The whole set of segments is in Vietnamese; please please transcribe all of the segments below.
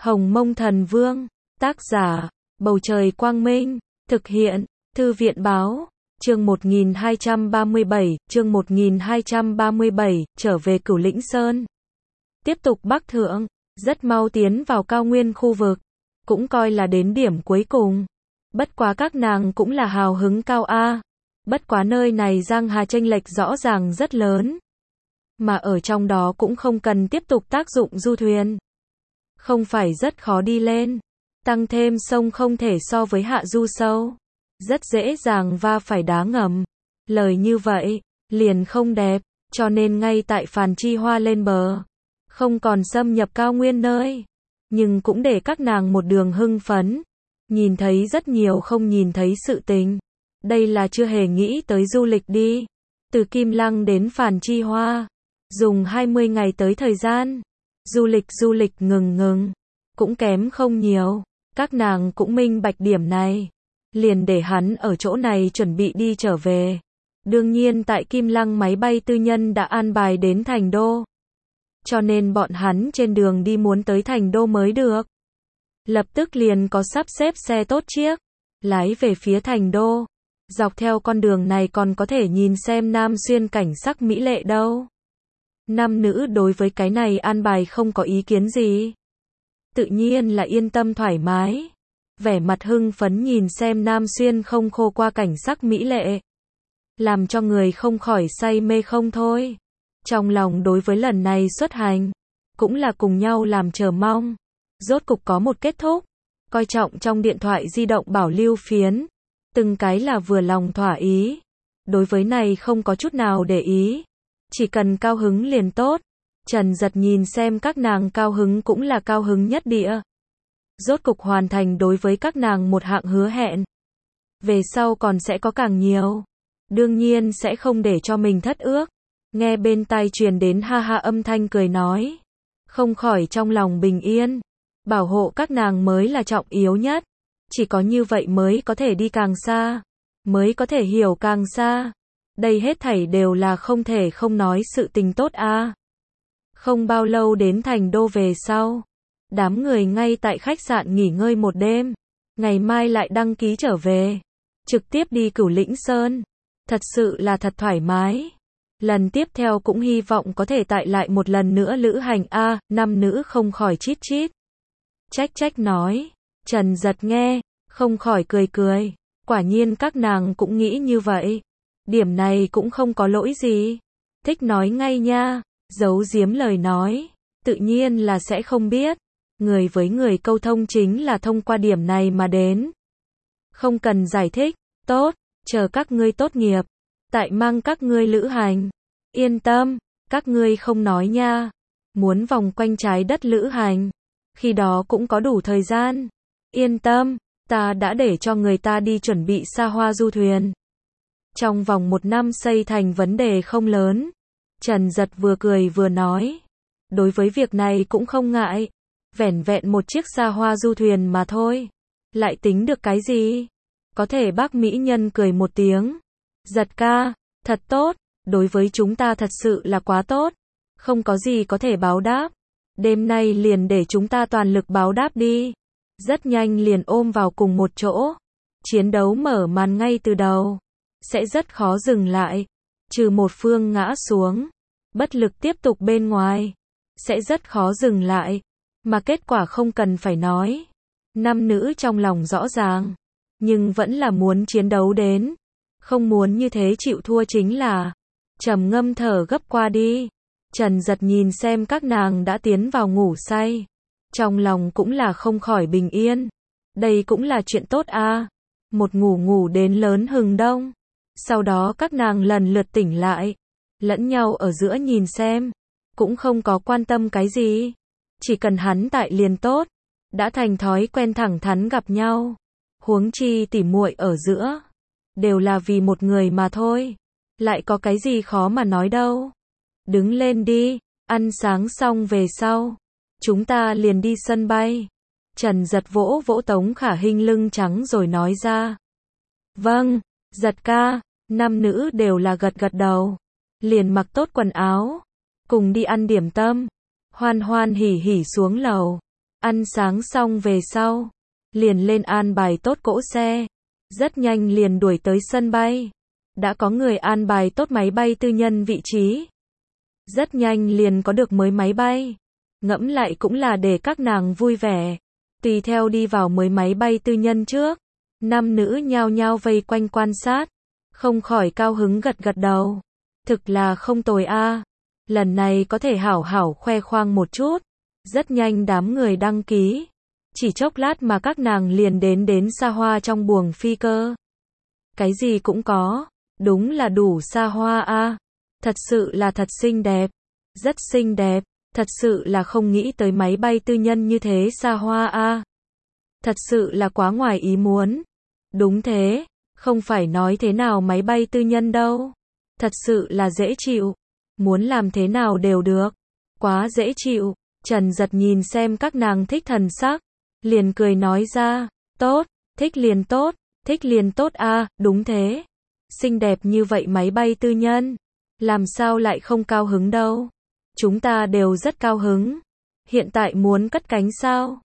Hồng Mông Thần Vương, tác giả, Bầu Trời Quang Minh, thực hiện, Thư viện Báo, chương 1237, trở về Cửu Lĩnh Sơn. Tiếp tục bắc thượng, rất mau tiến vào cao nguyên khu vực, cũng coi là đến điểm cuối cùng. Bất quá các nàng cũng là hào hứng cao a. Bất quá nơi này Giang Hà chênh lệch rõ ràng rất lớn. Mà ở trong đó cũng không cần tiếp tục tác dụng du thuyền. Không phải rất khó đi lên. Tăng thêm sông không thể so với hạ du sâu. Rất dễ dàng va phải đá ngầm. Lời như vậy, liền không đẹp, cho nên ngay tại Phàn Chi Hoa lên bờ. Không còn xâm nhập cao nguyên nơi. Nhưng cũng để các nàng một đường hưng phấn. Nhìn thấy rất nhiều không nhìn thấy sự tình. Đây là chưa hề nghĩ tới du lịch đi. Từ Kim Lăng đến Phàn Chi Hoa. Dùng 20 ngày tới thời gian. Du lịch ngừng. Cũng kém không nhiều. Các nàng cũng minh bạch điểm này. Liền để hắn ở chỗ này chuẩn bị đi trở về. Đương nhiên tại Kim Lăng máy bay tư nhân đã an bài đến Thành Đô. Cho nên bọn hắn trên đường đi muốn tới Thành Đô mới được. Lập tức liền có sắp xếp xe tốt chiếc. Lái về phía Thành Đô. Dọc theo con đường này còn có thể nhìn xem Nam Xuyên cảnh sắc mỹ lệ đâu. Nam nữ đối với cái này an bài không có ý kiến gì. Tự nhiên là yên tâm thoải mái. Vẻ mặt hưng phấn nhìn xem Nam Xuyên không khô qua cảnh sắc mỹ lệ. Làm cho người không khỏi say mê không thôi. Trong lòng đối với lần này xuất hành. Cũng là cùng nhau làm chờ mong. Rốt cục có một kết thúc. Coi trọng trong điện thoại di động bảo lưu phiến. Từng cái là vừa lòng thỏa ý. Đối với này không có chút nào để ý. Chỉ cần cao hứng liền tốt. Trần Giật nhìn xem các nàng cao hứng cũng là cao hứng nhất địa. Rốt cục hoàn thành đối với các nàng một hạng hứa hẹn. Về sau còn sẽ có càng nhiều. Đương nhiên sẽ không để cho mình thất ước. Nghe bên tai truyền đến ha ha âm thanh cười nói. Không khỏi trong lòng bình yên. Bảo hộ các nàng mới là trọng yếu nhất. Chỉ có như vậy mới có thể đi càng xa. Mới có thể hiểu càng xa. Đây hết thảy đều là không thể không nói sự tình tốt a. Không bao lâu đến Thành Đô về sau. Đám người ngay tại khách sạn nghỉ ngơi một đêm. Ngày mai lại đăng ký trở về. Trực tiếp đi Cửu Lĩnh Sơn. Thật sự là thật thoải mái. Lần tiếp theo cũng hy vọng có thể tại lại một lần nữa lữ hành a. Nam nữ không khỏi chít chít. Trách nói. Trần Giật nghe, không khỏi cười. Quả nhiên các nàng cũng nghĩ như vậy. Điểm này cũng không có lỗi gì. Thích nói ngay nha. Giấu giếm lời nói. Tự nhiên là sẽ không biết. Người với người câu thông chính là thông qua điểm này mà đến. Không cần giải thích. Tốt, chờ các ngươi tốt nghiệp. Tại mang các ngươi lữ hành. Yên tâm, các ngươi không nói nha. Muốn vòng quanh trái đất lữ hành. Khi đó cũng có đủ thời gian. Yên tâm, ta đã để cho người ta đi chuẩn bị xa hoa du thuyền. Trong vòng 1 năm xây thành vấn đề không lớn. Trần Giật vừa cười vừa nói. Đối với việc này cũng không ngại. Vẻn vẹn một chiếc xa hoa du thuyền mà thôi. Lại tính được cái gì? Có thể bác mỹ nhân cười một tiếng. Giật ca, thật tốt. Đối với chúng ta thật sự là quá tốt. Không có gì có thể báo đáp. Đêm nay liền để chúng ta toàn lực báo đáp đi. Rất nhanh liền ôm vào cùng một chỗ. Chiến đấu mở màn ngay từ đầu. Sẽ rất khó dừng lại. Trừ một phương ngã xuống. Bất lực tiếp tục bên ngoài. Sẽ rất khó dừng lại. Mà kết quả không cần phải nói. Nam nữ trong lòng rõ ràng. Nhưng vẫn là muốn chiến đấu đến. Không muốn như thế chịu thua chính là. Trầm ngâm thở gấp qua đi. Trần Giật nhìn xem các nàng đã tiến vào ngủ say. Trong lòng cũng là không khỏi bình yên. Đây cũng là chuyện tốt a. Một ngủ đến lớn hừng đông. Sau đó các nàng lần lượt tỉnh lại. Lẫn nhau ở giữa nhìn xem. Cũng không có quan tâm cái gì. Chỉ cần hắn tại liền tốt. Đã thành thói quen thẳng thắn gặp nhau. Huống chi tỉ muội ở giữa. Đều là vì một người mà thôi. Lại có cái gì khó mà nói đâu. Đứng lên đi. Ăn sáng xong về sau. Chúng ta liền đi sân bay. Trần Giật vỗ Tống Khả Hinh lưng trắng rồi nói ra. Vâng, Giật ca. Nam nữ đều là gật đầu. Liền mặc tốt quần áo. Cùng đi ăn điểm tâm. Hoan hoan hỉ hỉ xuống lầu. Ăn sáng xong về sau, liền lên an bài tốt cỗ xe. Rất nhanh liền đuổi tới sân bay. Đã có người an bài tốt máy bay tư nhân vị trí. Rất nhanh liền có được mới máy bay. Ngẫm lại cũng là để các nàng vui vẻ. Tùy theo đi vào mới máy bay tư nhân trước. Nam nữ nhao nhao vây quanh quan sát. Không khỏi cao hứng gật gật đầu. Thực là không tồi a. Lần này có thể hảo hảo khoe khoang một chút. Rất nhanh đám người đăng ký. Chỉ chốc lát mà các nàng liền đến xa hoa trong buồng phi cơ. Cái gì cũng có. Đúng là đủ xa hoa a. Thật sự là thật xinh đẹp. Rất xinh đẹp. Thật sự là không nghĩ tới máy bay tư nhân như thế xa hoa a. Thật sự là quá ngoài ý muốn. Đúng thế. Không phải nói thế nào máy bay tư nhân đâu. Thật sự là dễ chịu. Muốn làm thế nào đều được. Quá dễ chịu. Trần Giật nhìn xem các nàng thích thần sắc. Liền cười nói ra. Tốt. Thích liền tốt a. Đúng thế. Xinh đẹp như vậy máy bay tư nhân. Làm sao lại không cao hứng đâu. Chúng ta đều rất cao hứng. Hiện tại muốn cất cánh sao?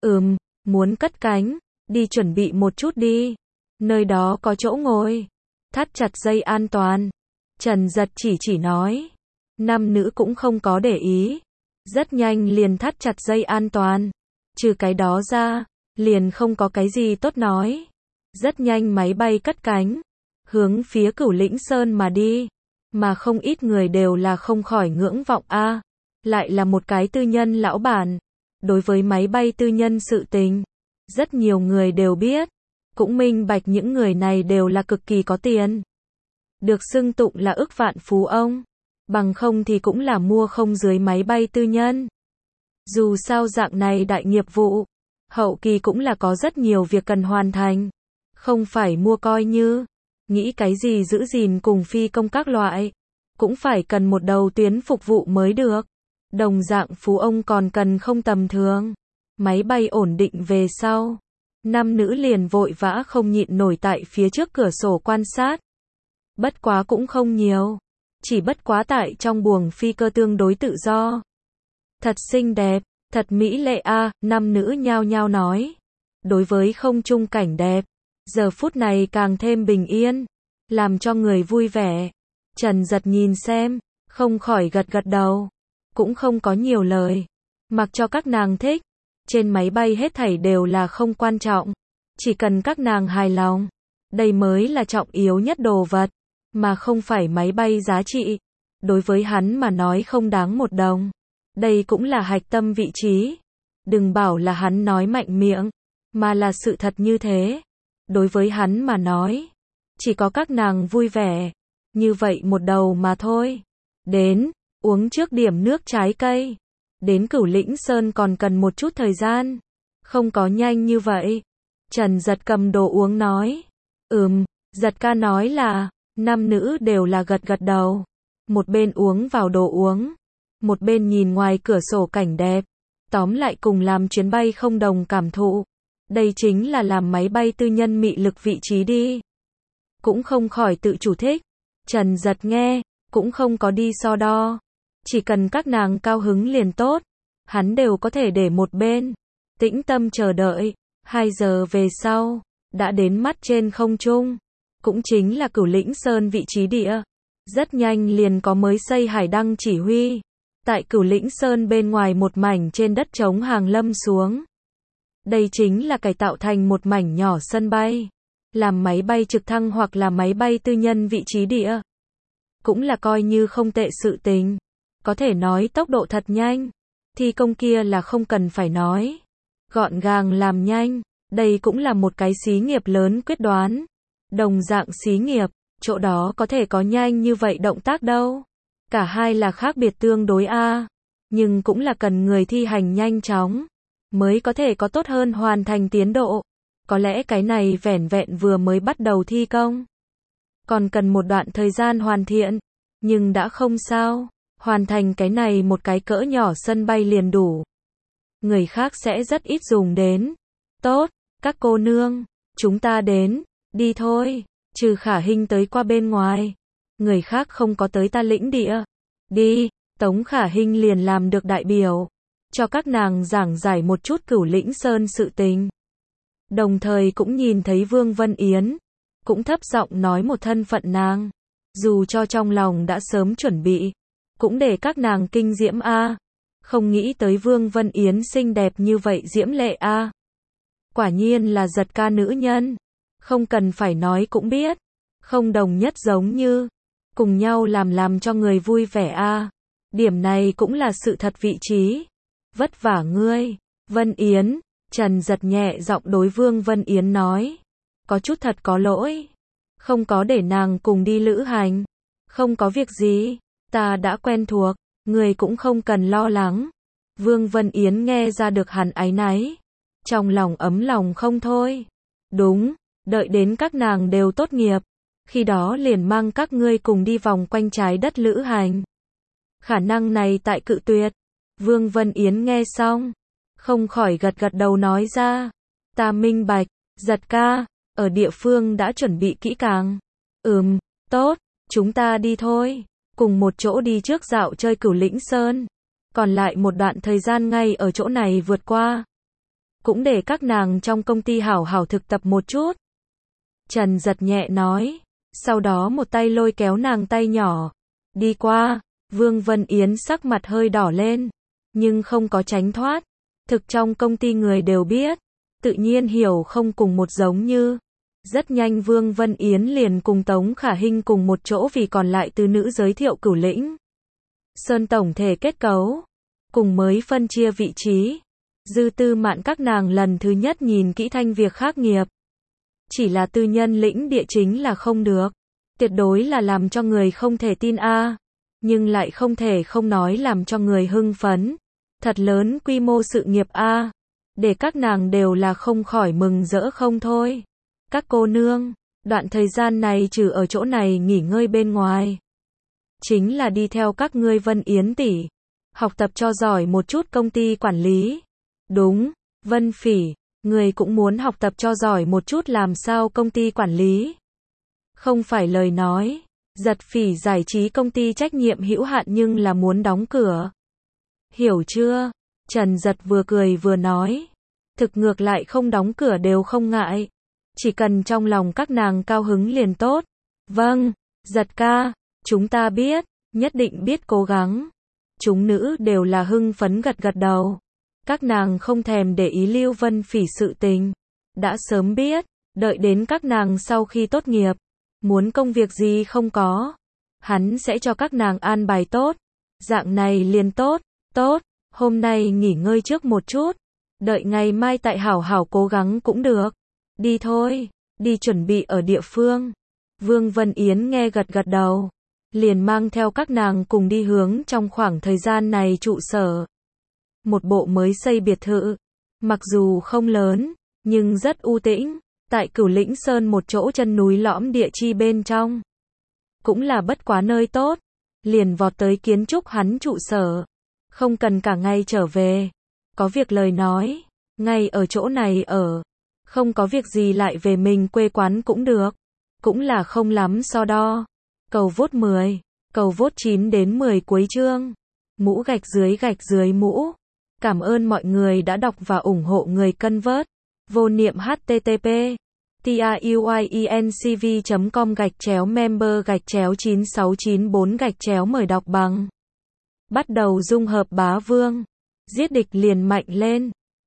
Muốn cất cánh. Đi chuẩn bị một chút đi. Nơi đó có chỗ ngồi. Thắt chặt dây an toàn. Trần Giật chỉ nói. Nam nữ cũng không có để ý. Rất nhanh liền thắt chặt dây an toàn. Trừ cái đó ra, liền không có cái gì tốt nói. Rất nhanh máy bay cất cánh. Hướng phía Cửu Lĩnh Sơn mà đi. Mà không ít người đều là không khỏi ngưỡng vọng a. Lại là một cái tư nhân lão bản. Đối với máy bay tư nhân sự tình, rất nhiều người đều biết. Cũng minh bạch những người này đều là cực kỳ có tiền. Được xưng tụng là ức vạn phú ông. Bằng không thì cũng là mua không dưới máy bay tư nhân. Dù sao dạng này đại nghiệp vụ, hậu kỳ cũng là có rất nhiều việc cần hoàn thành. Không phải mua coi như, nghĩ cái gì giữ gìn cùng phi công các loại. Cũng phải cần một đầu tuyến phục vụ mới được. Đồng dạng phú ông còn cần không tầm thường. Máy bay ổn định về sau. Nam nữ liền vội vã không nhịn nổi tại phía trước cửa sổ quan sát. Bất quá cũng không nhiều. Chỉ bất quá tại trong buồng phi cơ tương đối tự do. Thật xinh đẹp, thật mỹ lệ a. Nam nữ nhao nhao nói. Đối với không trung cảnh đẹp, giờ phút này càng thêm bình yên, làm cho người vui vẻ. Trần Giật nhìn xem, không khỏi gật gật đầu. Cũng không có nhiều lời. Mặc cho các nàng thích. Trên máy bay hết thảy đều là không quan trọng. Chỉ cần các nàng hài lòng. Đây mới là trọng yếu nhất đồ vật. Mà không phải máy bay giá trị. Đối với hắn mà nói không đáng một đồng. Đây cũng là hạch tâm vị trí. Đừng bảo là hắn nói mạnh miệng. Mà là sự thật như thế. Đối với hắn mà nói. Chỉ có các nàng vui vẻ. Như vậy một đầu mà thôi. Đến, uống trước điểm nước trái cây. Đến Cửu Lĩnh Sơn còn cần một chút thời gian. Không có nhanh như vậy. Trần Giật cầm đồ uống nói. Giật ca nói là, nam nữ đều là gật gật đầu. Một bên uống vào đồ uống. Một bên nhìn ngoài cửa sổ cảnh đẹp. Tóm lại cùng làm chuyến bay không đồng cảm thụ. Đây chính là làm máy bay tư nhân mị lực vị trí đi. Cũng không khỏi tự chủ thích. Trần Giật nghe, cũng không có đi so đo. Chỉ cần các nàng cao hứng liền tốt. Hắn đều có thể để một bên. Tĩnh tâm chờ đợi. 2 giờ về sau, đã đến mắt trên không trung. Cũng chính là Cửu Lĩnh Sơn vị trí địa. Rất nhanh liền có mới xây hải đăng chỉ huy. Tại Cửu Lĩnh Sơn bên ngoài một mảnh trên đất trống hàng lâm xuống. Đây chính là cải tạo thành một mảnh nhỏ sân bay. Làm máy bay trực thăng hoặc là máy bay tư nhân vị trí địa. Cũng là coi như không tệ sự tình. Có thể nói tốc độ thật nhanh. Thi công kia là không cần phải nói. Gọn gàng làm nhanh. Đây cũng là một cái xí nghiệp lớn quyết đoán. Đồng dạng xí nghiệp, chỗ đó có thể có nhanh như vậy động tác đâu. Cả hai là khác biệt tương đối a. Nhưng cũng là cần người thi hành nhanh chóng. Mới có thể có tốt hơn hoàn thành tiến độ. Có lẽ cái này vẻn vẹn vừa mới bắt đầu thi công. Còn cần một đoạn thời gian hoàn thiện. Nhưng đã không sao. Hoàn thành cái này một cái cỡ nhỏ sân bay liền đủ. Người khác sẽ rất ít dùng đến. Tốt, các cô nương, chúng ta đến, đi thôi. Trừ Khả Hinh tới qua bên ngoài. Người khác không có tới ta lĩnh địa. Đi, Tống Khả Hinh liền làm được đại biểu. cho các nàng giảng giải một chút Cửu Lĩnh Sơn sự tình. Đồng thời cũng nhìn thấy Vương Vân Yến, cũng thấp giọng nói một thân phận nàng, dù cho trong lòng đã sớm chuẩn bị, cũng để các nàng kinh diễm a. Không nghĩ tới Vương Vân Yến xinh đẹp như vậy diễm lệ a. Quả nhiên là giật ca nữ nhân, không cần phải nói cũng biết, không đồng nhất giống như, cùng nhau làm cho người vui vẻ a. Điểm này cũng là sự thật vị trí. Vất vả ngươi, Vân Yến, Trần Giật nhẹ giọng đối Vương Vân Yến nói, có chút thật có lỗi, không có để nàng cùng đi lữ hành, không có việc gì, ta đã quen thuộc, người cũng không cần lo lắng. Vương Vân Yến nghe ra được hắn áy náy, trong lòng ấm lòng không thôi. Đúng, đợi đến các nàng đều tốt nghiệp, khi đó liền mang các ngươi cùng đi vòng quanh trái đất lữ hành. Khả năng này tại cự tuyệt. Vương Vân Yến nghe xong, không khỏi gật gật đầu nói ra, ta minh bạch, Giật ca, ở địa phương đã chuẩn bị kỹ càng. Tốt, chúng ta đi thôi, cùng một chỗ đi trước dạo chơi Cửu Lĩnh Sơn, còn lại một đoạn thời gian ngay ở chỗ này vượt qua. Cũng để các nàng trong công ty hảo hảo thực tập một chút. Trần Giật nhẹ nói, sau đó một tay lôi kéo nàng tay nhỏ, đi qua. Vương Vân Yến sắc mặt hơi đỏ lên, nhưng không có tránh thoát. Thực trong công ty người đều biết, tự nhiên hiểu không cùng một giống như. Rất nhanh Vương Vân Yến liền cùng Tống Khả Hinh cùng một chỗ vì còn lại từ nữ giới thiệu Cửu Lĩnh Sơn tổng thể kết cấu, cùng mới phân chia vị trí. Dư Tư Mạn các nàng lần thứ nhất nhìn kỹ thanh việc khác nghiệp. Chỉ là tư nhân lĩnh địa chính là không được. Tuyệt đối là làm cho người không thể tin a. Nhưng lại không thể không nói làm cho người hưng phấn. Thật lớn quy mô sự nghiệp a. Để các nàng đều là không khỏi mừng rỡ không thôi. Các cô nương, đoạn thời gian này trừ ở chỗ này nghỉ ngơi bên ngoài, chính là đi theo các ngươi Vân Yến tỷ, học tập cho giỏi một chút công ty quản lý. Đúng, Vân Phỉ, người cũng muốn học tập cho giỏi một chút làm sao công ty quản lý. Không phải lời nói, Giật Phỉ giải trí công ty trách nhiệm hữu hạn nhưng là muốn đóng cửa. Hiểu chưa? Trần Giật vừa cười vừa nói, thực ngược lại không đóng cửa đều không ngại. Chỉ cần trong lòng các nàng cao hứng liền tốt. Vâng, Giật ca, chúng ta biết, nhất định biết cố gắng. Chúng nữ đều là hưng phấn gật gật đầu. Các nàng không thèm để ý Lưu Vân Phỉ sự tình. Đã sớm biết, đợi đến các nàng sau khi tốt nghiệp, muốn công việc gì không có, hắn sẽ cho các nàng an bài tốt. Dạng này liền tốt, hôm nay nghỉ ngơi trước một chút. Đợi ngày mai tại hảo hảo cố gắng cũng được. Đi thôi, đi chuẩn bị ở địa phương. Vương Vân Yến nghe gật gật đầu, liền mang theo các nàng cùng đi hướng trong khoảng thời gian này trụ sở. Một bộ mới xây biệt thự, mặc dù không lớn, nhưng rất u tĩnh, tại Cửu Lĩnh Sơn một chỗ chân núi lõm địa chi bên trong. Cũng là bất quá nơi tốt, liền vọt tới kiến trúc hắn trụ sở. Không cần cả ngày trở về, có việc lời nói, ngay ở chỗ này ở. Không có việc gì lại về mình quê quán cũng được. Cũng là không lắm so đo. Cầu vote 10, cầu vote 9 đến 10 cuối chương. Mũ gạch dưới mũ. Cảm ơn mọi người đã đọc và ủng hộ người cân vớt. Vô niệm http truyenc.com/member/9694 mời đọc bằng. Bắt đầu dung hợp bá vương. Giết địch liền mạnh lên.